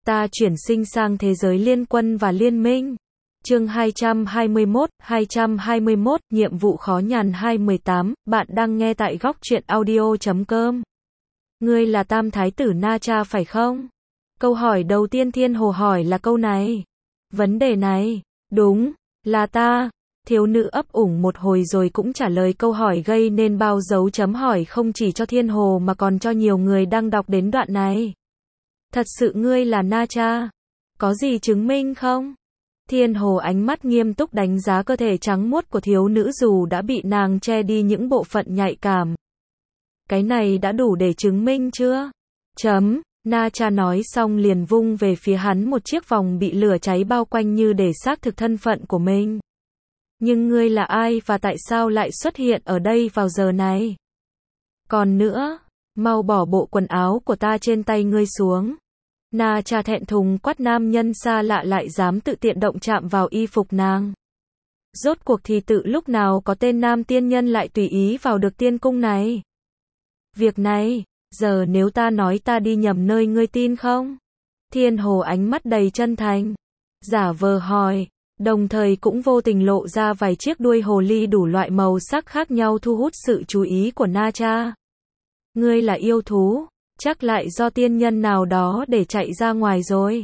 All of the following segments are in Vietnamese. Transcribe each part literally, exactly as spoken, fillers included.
Ta chuyển sinh sang thế giới liên quân và liên minh. Chương hai trăm hai mươi mốt, hai trăm hai mươi mốt, nhiệm vụ khó nhằn hai mười tám, bạn đang nghe tại góc truyện audio chấm com. Ngươi là Tam Thái tử Na Cha phải không? Câu hỏi đầu tiên Thiên Hồ hỏi là câu này. Vấn đề này, đúng, là ta. Thiếu nữ ấp ủng một hồi rồi cũng trả lời câu hỏi gây nên bao dấu chấm hỏi không chỉ cho Thiên Hồ mà còn cho nhiều người đang đọc đến đoạn này. Thật sự ngươi là Na Cha? Có gì chứng minh không? Thiên Hồ ánh mắt nghiêm túc đánh giá cơ thể trắng muốt của thiếu nữ dù đã bị nàng che đi những bộ phận nhạy cảm. Cái này đã đủ để chứng minh chưa? Chấm, Na Cha nói xong liền vung về phía hắn một chiếc vòng bị lửa cháy bao quanh như để xác thực thân phận của mình. Nhưng ngươi là ai và tại sao lại xuất hiện ở đây vào giờ này? Còn nữa, mau bỏ bộ quần áo của ta trên tay ngươi xuống. Na Cha thẹn thùng quát nam nhân xa lạ lại dám tự tiện động chạm vào y phục nàng. Rốt cuộc thì tự lúc nào có tên nam tiên nhân lại tùy ý vào được tiên cung này? Việc này, giờ nếu ta nói ta đi nhầm nơi ngươi tin không? Thiên Hồ ánh mắt đầy chân thành, giả vờ hỏi, đồng thời cũng vô tình lộ ra vài chiếc đuôi hồ ly đủ loại màu sắc khác nhau thu hút sự chú ý của Na Cha. Ngươi là yêu thú, chắc lại do tiên nhân nào đó để chạy ra ngoài rồi.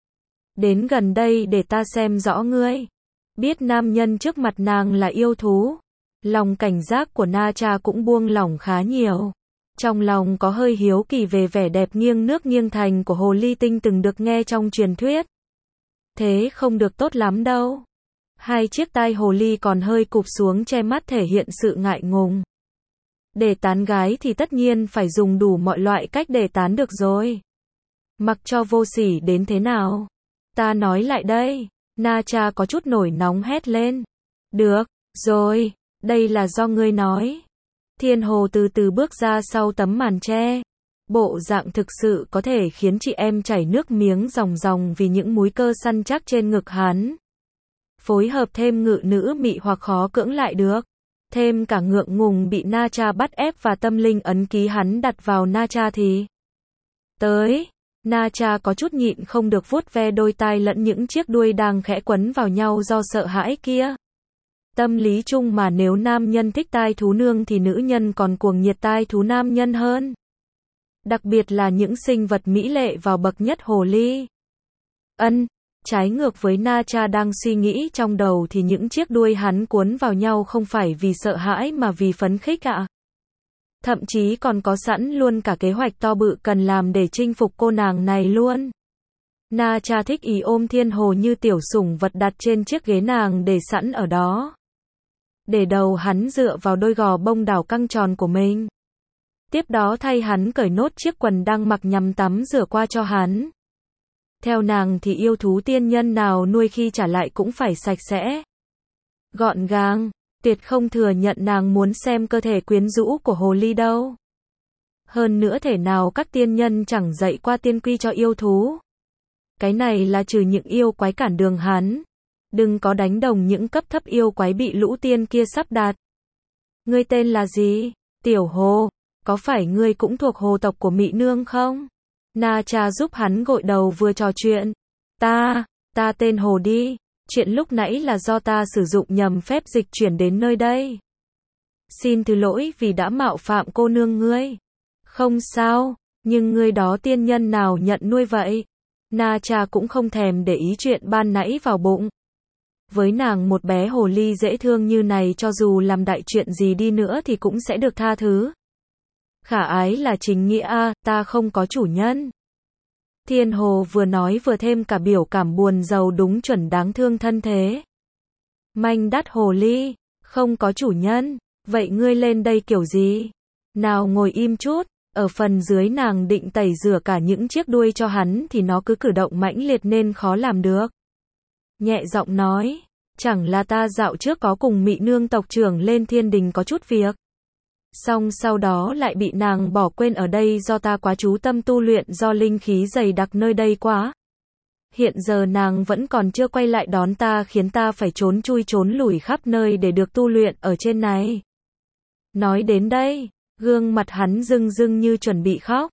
Đến gần đây để ta xem rõ ngươi. Biết nam nhân trước mặt nàng là yêu thú, lòng cảnh giác của Na Cha cũng buông lỏng khá nhiều. Trong lòng có hơi hiếu kỳ về vẻ đẹp nghiêng nước nghiêng thành của hồ ly tinh từng được nghe trong truyền thuyết. Thế không được tốt lắm đâu. Hai chiếc tai hồ ly còn hơi cụp xuống che mắt thể hiện sự ngại ngùng. Để tán gái thì tất nhiên phải dùng đủ mọi loại cách để tán được rồi. Mặc cho vô sỉ đến thế nào. Ta nói lại đây. Na Cha có chút nổi nóng hét lên. Được, rồi, đây là do ngươi nói. Thiên Hồ từ từ bước ra sau tấm màn che. Bộ dạng thực sự có thể khiến chị em chảy nước miếng ròng ròng vì những múi cơ săn chắc trên ngực hắn. Phối hợp thêm ngự nữ mị hoặc khó cưỡng lại được. Thêm cả ngượng ngùng bị Na Cha bắt ép và tâm linh ấn ký hắn đặt vào Na Cha thì. Tới, Na Cha có chút nhịn không được vuốt ve đôi tai lẫn những chiếc đuôi đang khẽ quấn vào nhau do sợ hãi kia. Tâm lý chung mà nếu nam nhân thích tai thú nương thì nữ nhân còn cuồng nhiệt tai thú nam nhân hơn. Đặc biệt là những sinh vật mỹ lệ vào bậc nhất hồ ly. Ân, trái ngược với Na Cha đang suy nghĩ trong đầu thì những chiếc đuôi hắn cuốn vào nhau không phải vì sợ hãi mà vì phấn khích ạ. À. Thậm chí còn có sẵn luôn cả kế hoạch to bự cần làm để chinh phục cô nàng này luôn. Na Cha thích ý ôm Thiên Hồ như tiểu sủng vật đặt trên chiếc ghế nàng để sẵn ở đó. Để đầu hắn dựa vào đôi gò bông đảo căng tròn của mình. Tiếp đó thay hắn cởi nốt chiếc quần đang mặc nhằm tắm rửa qua cho hắn. Theo nàng thì yêu thú tiên nhân nào nuôi khi trả lại cũng phải sạch sẽ. Gọn gàng, tuyệt không thừa nhận nàng muốn xem cơ thể quyến rũ của hồ ly đâu. Hơn nữa thể nào các tiên nhân chẳng dạy qua tiên quy cho yêu thú. Cái này là trừ những yêu quái cản đường hắn. Đừng có đánh đồng những cấp thấp yêu quái bị lũ tiên kia sắp đạt. Ngươi tên là gì? Tiểu Hồ. Có phải ngươi cũng thuộc hồ tộc của Mị Nương không? Na Cha giúp hắn gội đầu vừa trò chuyện. Ta, ta tên Hồ đi. Chuyện lúc nãy là do ta sử dụng nhầm phép dịch chuyển đến nơi đây. Xin thứ lỗi vì đã mạo phạm cô nương ngươi. Không sao, nhưng ngươi đó tiên nhân nào nhận nuôi vậy? Na Cha cũng không thèm để ý chuyện ban nãy vào bụng. Với nàng một bé hồ ly dễ thương như này cho dù làm đại chuyện gì đi nữa thì cũng sẽ được tha thứ. Khả ái là chính nghĩa a, ta không có chủ nhân. Thiên Hồ vừa nói vừa thêm cả biểu cảm buồn rầu đúng chuẩn đáng thương thân thế. Manh đắt hồ ly, không có chủ nhân, vậy ngươi lên đây kiểu gì? Nào ngồi im chút, ở phần dưới nàng định tẩy rửa cả những chiếc đuôi cho hắn thì nó cứ cử động mãnh liệt nên khó làm được. Nhẹ giọng nói, chẳng là ta dạo trước có cùng Mị Nương tộc trưởng lên thiên đình có chút việc. Xong sau đó lại bị nàng bỏ quên ở đây do ta quá chú tâm tu luyện do linh khí dày đặc nơi đây quá. Hiện giờ nàng vẫn còn chưa quay lại đón ta khiến ta phải trốn chui trốn lủi khắp nơi để được tu luyện ở trên này. Nói đến đây, gương mặt hắn rưng rưng như chuẩn bị khóc.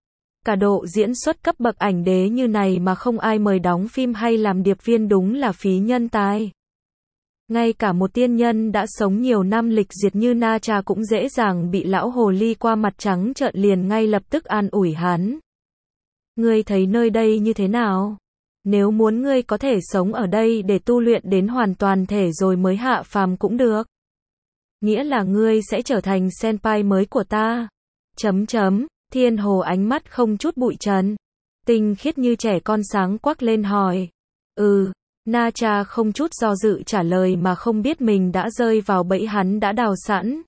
Cả độ diễn xuất cấp bậc ảnh đế như này mà không ai mời đóng phim hay làm điệp viên đúng là phí nhân tài. Ngay cả một tiên nhân đã sống nhiều năm lịch diệt như Na Tra cũng dễ dàng bị lão hồ ly qua mặt trắng trợn liền ngay lập tức an ủi hắn. Ngươi thấy nơi đây như thế nào? Nếu muốn ngươi có thể sống ở đây để tu luyện đến hoàn toàn thể rồi mới hạ phàm cũng được. Nghĩa là ngươi sẽ trở thành senpai mới của ta. Chấm chấm, Thiên Hồ ánh mắt không chút bụi trần. Tinh khiết như trẻ con sáng quắc lên hỏi. Ừ, Na Tra không chút do dự trả lời mà không biết mình đã rơi vào bẫy hắn đã đào sẵn.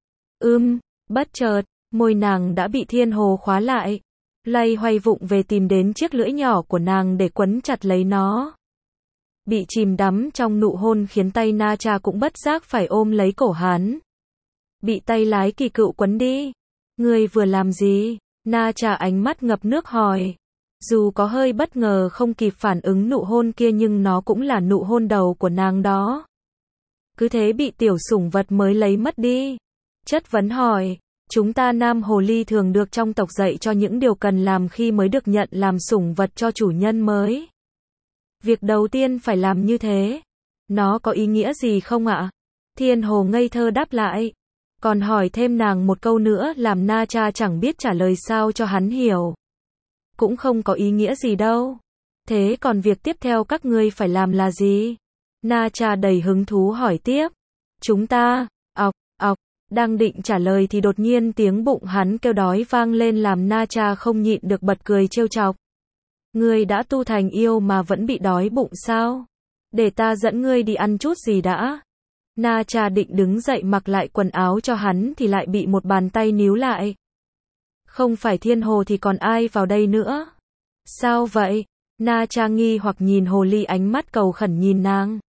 Ưm, bất chợt, môi nàng đã bị Thiên Hồ khóa lại. Lay hoay vụng về tìm đến chiếc lưỡi nhỏ của nàng để quấn chặt lấy nó. Bị chìm đắm trong nụ hôn khiến tay Na Tra cũng bất giác phải ôm lấy cổ hắn. Bị tay lái kỳ cựu quấn đi. Ngươi vừa làm gì? Na Tra ánh mắt ngập nước hỏi. Dù có hơi bất ngờ không kịp phản ứng nụ hôn kia nhưng nó cũng là nụ hôn đầu của nàng đó. Cứ thế bị tiểu sủng vật mới lấy mất đi. Chất vấn hỏi. Chúng ta nam hồ ly thường được trong tộc dạy cho những điều cần làm khi mới được nhận làm sủng vật cho chủ nhân mới. Việc đầu tiên phải làm như thế. Nó có ý nghĩa gì không ạ? Thiên Hồ ngây thơ đáp lại. Còn hỏi thêm nàng một câu nữa làm Na Tra chẳng biết trả lời sao cho hắn hiểu. Cũng không có ý nghĩa gì đâu. Thế còn việc tiếp theo các ngươi phải làm là gì? Na Tra đầy hứng thú hỏi tiếp. Chúng ta, ọc, ọc, đang định trả lời thì đột nhiên tiếng bụng hắn kêu đói vang lên làm Na Tra không nhịn được bật cười trêu chọc. Ngươi đã tu thành yêu mà vẫn bị đói bụng sao? Để ta dẫn ngươi đi ăn chút gì đã. Na Tra định đứng dậy mặc lại quần áo cho hắn thì lại bị một bàn tay níu lại. Không phải Thiên Hồ thì còn ai vào đây nữa? Sao vậy? Na Tra nghi hoặc nhìn hồ ly ánh mắt cầu khẩn nhìn nàng.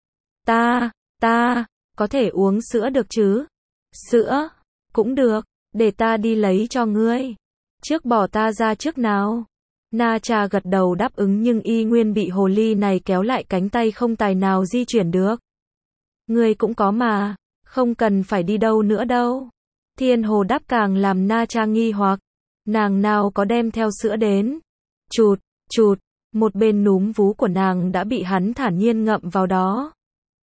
Ta, ta, có thể uống sữa được chứ? Sữa? Cũng được, để ta đi lấy cho ngươi. Trước bỏ ta ra trước nào. Na Tra gật đầu đáp ứng nhưng y nguyên bị hồ ly này kéo lại cánh tay không tài nào di chuyển được. Ngươi cũng có mà, không cần phải đi đâu nữa đâu. Thiên Hồ đáp càng làm Na Tra nghi hoặc. Nàng nào có đem theo sữa đến. Chụt, chụt, một bên núm vú của nàng đã bị hắn thản nhiên ngậm vào đó.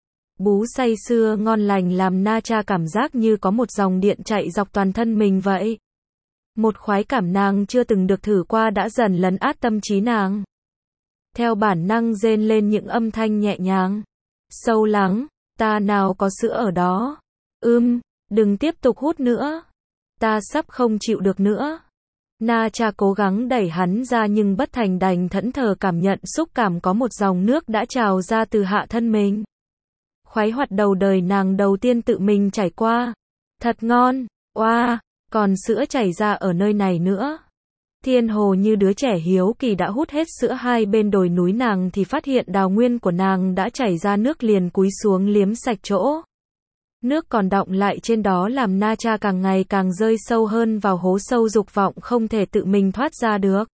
Bú say sưa ngon lành làm Na Tra cảm giác như có một dòng điện chạy dọc toàn thân mình vậy. Một khoái cảm nàng chưa từng được thử qua đã dần lấn át tâm trí nàng. Theo bản năng rên lên những âm thanh nhẹ nhàng. Sâu lắng, ta nào có sữa ở đó. Ưm, đừng tiếp tục hút nữa. Ta sắp không chịu được nữa. Na Tra cố gắng đẩy hắn ra nhưng bất thành đành thẫn thờ cảm nhận xúc cảm có một dòng nước đã trào ra từ hạ thân mình. Khoái hoạt đầu đời nàng đầu tiên tự mình trải qua. Thật ngon, oa, wow, còn sữa chảy ra ở nơi này nữa. Thiên Hồ như đứa trẻ hiếu kỳ đã hút hết sữa hai bên đồi núi nàng thì phát hiện đào nguyên của nàng đã chảy ra nước liền cúi xuống liếm sạch chỗ. Nước còn đọng lại trên đó làm Na Tra càng ngày càng rơi sâu hơn vào hố sâu dục vọng không thể tự mình thoát ra được.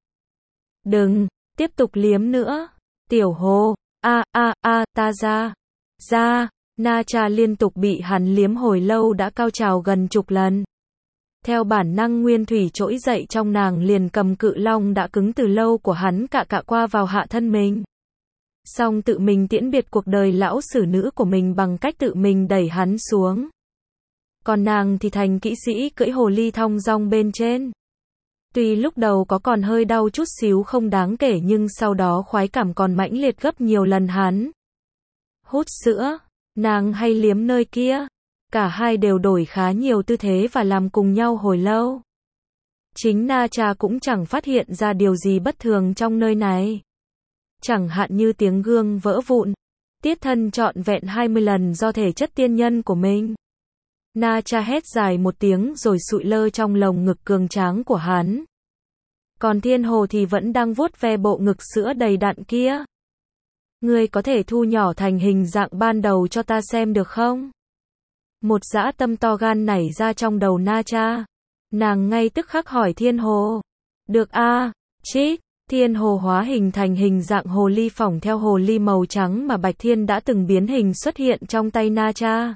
Đừng, tiếp tục liếm nữa. Tiểu Hồ, a a a, ta ra. Ra, Na Tra liên tục bị hắn liếm hồi lâu đã cao trào gần chục lần. Theo bản năng nguyên thủy trỗi dậy trong nàng liền cầm cự long đã cứng từ lâu của hắn cạ cạ qua vào hạ thân mình. Xong tự mình tiễn biệt cuộc đời lão sử nữ của mình bằng cách tự mình đẩy hắn xuống. Còn nàng thì thành kỹ sĩ cưỡi hồ ly thong dong bên trên. Tuy lúc đầu có còn hơi đau chút xíu không đáng kể nhưng sau đó khoái cảm còn mãnh liệt gấp nhiều lần hắn. Hút sữa, nàng hay liếm nơi kia. Cả hai đều đổi khá nhiều tư thế và làm cùng nhau hồi lâu. Chính Na Tra cũng chẳng phát hiện ra điều gì bất thường trong nơi này. Chẳng hạn như tiếng gương vỡ vụn, tiết thân trọn vẹn hai mươi lần do thể chất tiên nhân của mình. Na Tra hét dài một tiếng rồi sụi lơ trong lồng ngực cường tráng của hắn. Còn Thiên Hồ thì vẫn đang vuốt ve bộ ngực sữa đầy đặn kia. Ngươi có thể thu nhỏ thành hình dạng ban đầu cho ta xem được không? Một dã tâm to gan nảy ra trong đầu Na Tra. Nàng ngay tức khắc hỏi Thiên Hồ. Được a, à, chít. Thiên Hồ hóa hình thành hình dạng hồ ly phỏng theo hồ ly màu trắng mà Bạch Thiên đã từng biến hình xuất hiện trong tay Na Tra.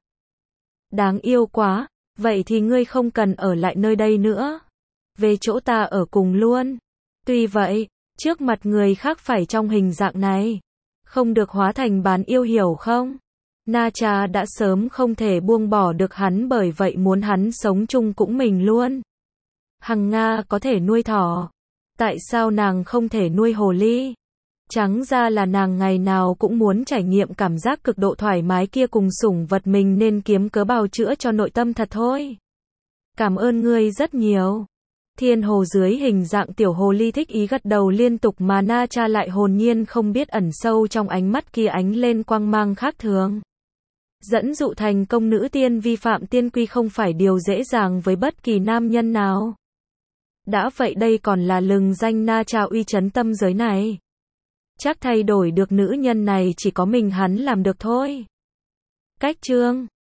Đáng yêu quá, vậy thì ngươi không cần ở lại nơi đây nữa. Về chỗ ta ở cùng luôn. Tuy vậy, trước mặt người khác phải trong hình dạng này. Không được hóa thành bán yêu hiểu không? Na Cha đã sớm không thể buông bỏ được hắn, bởi vậy muốn hắn sống chung cũng mình luôn. Hằng Nga có thể nuôi thỏ. Tại sao nàng không thể nuôi hồ ly? Trắng ra là nàng ngày nào cũng muốn trải nghiệm cảm giác cực độ thoải mái kia cùng sủng vật mình, nên kiếm cớ bào chữa cho nội tâm thật thôi. Cảm ơn ngươi rất nhiều. Thiên hồ dưới hình dạng tiểu hồ ly thích ý gật đầu liên tục, mà Na Cha lại hồn nhiên không biết ẩn sâu trong ánh mắt kia ánh lên quang mang khác thường. Dẫn dụ thành công nữ tiên vi phạm tiên quy không phải điều dễ dàng với bất kỳ nam nhân nào. Đã vậy đây còn là lừng danh Na Cha uy chấn tâm giới này. Chắc thay đổi được nữ nhân này chỉ có mình hắn làm được thôi. Cách chương